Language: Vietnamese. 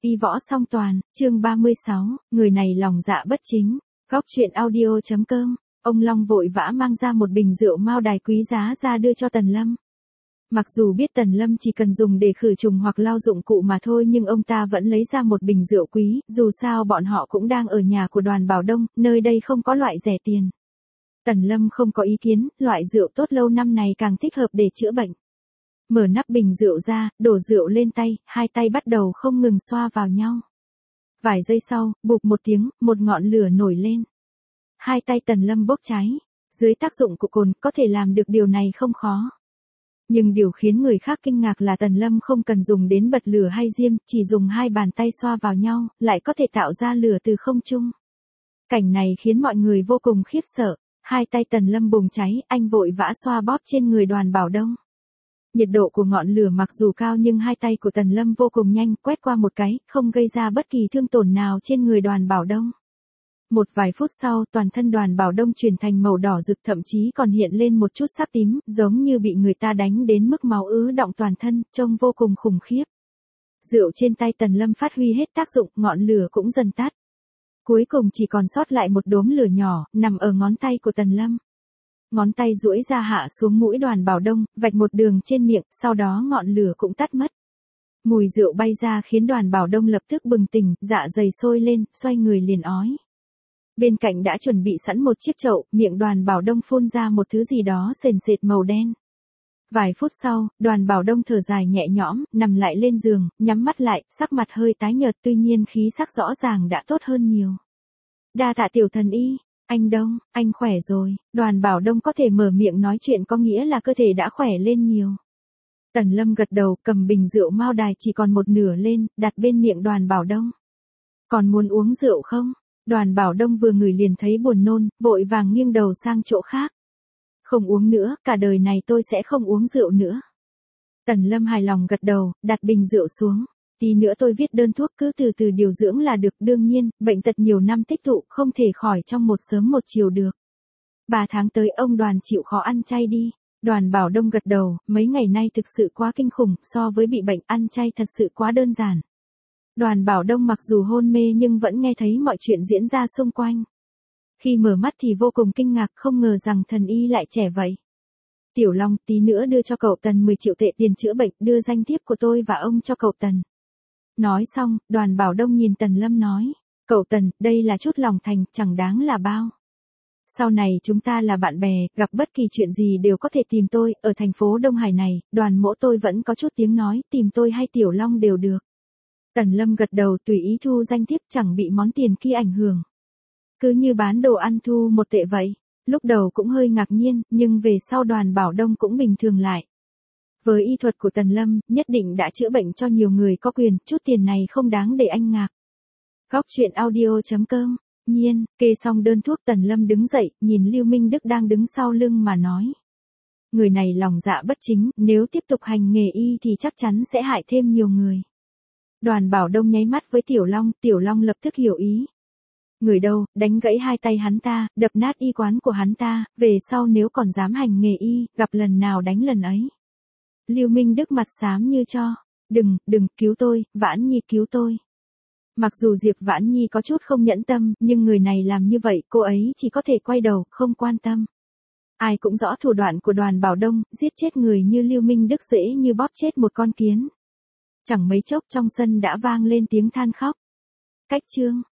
Y võ song toàn, chương 36, người này lòng dạ bất chính. Góc truyện audio.com. Ông Long vội vã mang ra một bình rượu mao đài quý giá ra đưa cho Tần Lâm. Mặc dù biết Tần Lâm chỉ cần dùng để khử trùng hoặc lau dụng cụ mà thôi, nhưng ông ta vẫn lấy ra một bình rượu quý, dù sao bọn họ cũng đang ở nhà của Đoàn Bảo Đông, nơi đây không có loại rẻ tiền. Tần Lâm không có ý kiến, loại rượu tốt lâu năm này càng thích hợp để chữa bệnh. Mở nắp bình rượu ra, đổ rượu lên tay, hai tay bắt đầu không ngừng xoa vào nhau. Vài giây sau, bụp một tiếng, một ngọn lửa nổi lên. Hai tay Tần Lâm bốc cháy. Dưới tác dụng của cồn, có thể làm được điều này không khó. Nhưng điều khiến người khác kinh ngạc là Tần Lâm không cần dùng đến bật lửa hay diêm, chỉ dùng hai bàn tay xoa vào nhau, lại có thể tạo ra lửa từ không trung. Cảnh này khiến mọi người vô cùng khiếp sợ. Hai tay Tần Lâm bùng cháy, anh vội vã xoa bóp trên người Đoàn Bảo Đông. Nhiệt độ của ngọn lửa mặc dù cao nhưng hai tay của Tần Lâm vô cùng nhanh, quét qua một cái, không gây ra bất kỳ thương tổn nào trên người Đoàn Bảo Đông. Một vài phút sau, toàn thân Đoàn Bảo Đông chuyển thành màu đỏ rực, thậm chí còn hiện lên một chút sáp tím, giống như bị người ta đánh đến mức máu ứ đọng toàn thân, trông vô cùng khủng khiếp. Rượu trên tay Tần Lâm phát huy hết tác dụng, ngọn lửa cũng dần tắt. Cuối cùng chỉ còn sót lại một đốm lửa nhỏ, nằm ở ngón tay của Tần Lâm. Ngón tay duỗi ra hạ xuống mũi Đoàn Bảo Đông, vạch một đường trên miệng, sau đó ngọn lửa cũng tắt mất. Mùi rượu bay ra khiến Đoàn Bảo Đông lập tức bừng tỉnh, dạ dày sôi lên, xoay người liền ói. Bên cạnh đã chuẩn bị sẵn một chiếc chậu, miệng Đoàn Bảo Đông phun ra một thứ gì đó sền sệt màu đen. Vài phút sau, Đoàn Bảo Đông thở dài nhẹ nhõm, nằm lại lên giường, nhắm mắt lại, sắc mặt hơi tái nhợt, tuy nhiên khí sắc rõ ràng đã tốt hơn nhiều. Đa tạ tiểu thần y. Anh Đông, anh khỏe rồi. Đoàn Bảo Đông có thể mở miệng nói chuyện có nghĩa là cơ thể đã khỏe lên nhiều. Tần Lâm gật đầu, cầm bình rượu mao đài chỉ còn một nửa lên, đặt bên miệng Đoàn Bảo Đông. Còn muốn uống rượu không? Đoàn Bảo Đông vừa ngửi liền thấy buồn nôn, vội vàng nghiêng đầu sang chỗ khác. Không uống nữa, cả đời này tôi sẽ không uống rượu nữa. Tần Lâm hài lòng gật đầu, đặt bình rượu xuống. Tí nữa tôi viết đơn thuốc, cứ từ từ điều dưỡng là được. Đương nhiên, bệnh tật nhiều năm tích tụ, không thể khỏi trong một sớm một chiều được. 3 tháng tới ông Đoàn chịu khó ăn chay đi. Đoàn Bảo Đông gật đầu, mấy ngày nay thực sự quá kinh khủng, so với bị bệnh ăn chay thật sự quá đơn giản. Đoàn Bảo Đông mặc dù hôn mê nhưng vẫn nghe thấy mọi chuyện diễn ra xung quanh. Khi mở mắt thì vô cùng kinh ngạc, không ngờ rằng thần y lại trẻ vậy. Tiểu Long, tí nữa đưa cho cậu Tần 10 triệu tệ tiền chữa bệnh, đưa danh thiếp của tôi và ông cho cậu Tần. Nói xong, Đoàn Bảo Đông nhìn Tần Lâm nói, cậu Tần, đây là chút lòng thành, chẳng đáng là bao. Sau này chúng ta là bạn bè, gặp bất kỳ chuyện gì đều có thể tìm tôi, ở thành phố Đông Hải này, Đoàn mỗ tôi vẫn có chút tiếng nói, tìm tôi hay Tiểu Long đều được. Tần Lâm gật đầu, tùy ý thu danh thiếp, chẳng bị món tiền kia ảnh hưởng. Cứ như bán đồ ăn thu 1 tệ vậy. Lúc đầu cũng hơi ngạc nhiên, nhưng về sau Đoàn Bảo Đông cũng bình thường lại. Với y thuật của Tần Lâm, nhất định đã chữa bệnh cho nhiều người có quyền, chút tiền này không đáng để anh ngạc. Góc truyện audio.com. Nhiên, kê xong đơn thuốc Tần Lâm đứng dậy, nhìn Lưu Minh Đức đang đứng sau lưng mà nói. Người này lòng dạ bất chính, nếu tiếp tục hành nghề y thì chắc chắn sẽ hại thêm nhiều người. Đoàn Bảo Đông nháy mắt với Tiểu Long lập tức hiểu ý. Người đâu, đánh gãy hai tay hắn ta, đập nát y quán của hắn ta, về sau nếu còn dám hành nghề y, gặp lần nào đánh lần ấy. Lưu Minh Đức mặt xám như cho. Đừng, cứu tôi, Vãn Nhi cứu tôi. Mặc dù Diệp Vãn Nhi có chút không nhẫn tâm, nhưng người này làm như vậy, cô ấy chỉ có thể quay đầu, không quan tâm. Ai cũng rõ thủ đoạn của Đoàn Bảo Đông, giết chết người như Lưu Minh Đức dễ như bóp chết một con kiến. Chẳng mấy chốc trong sân đã vang lên tiếng than khóc. Cách chương.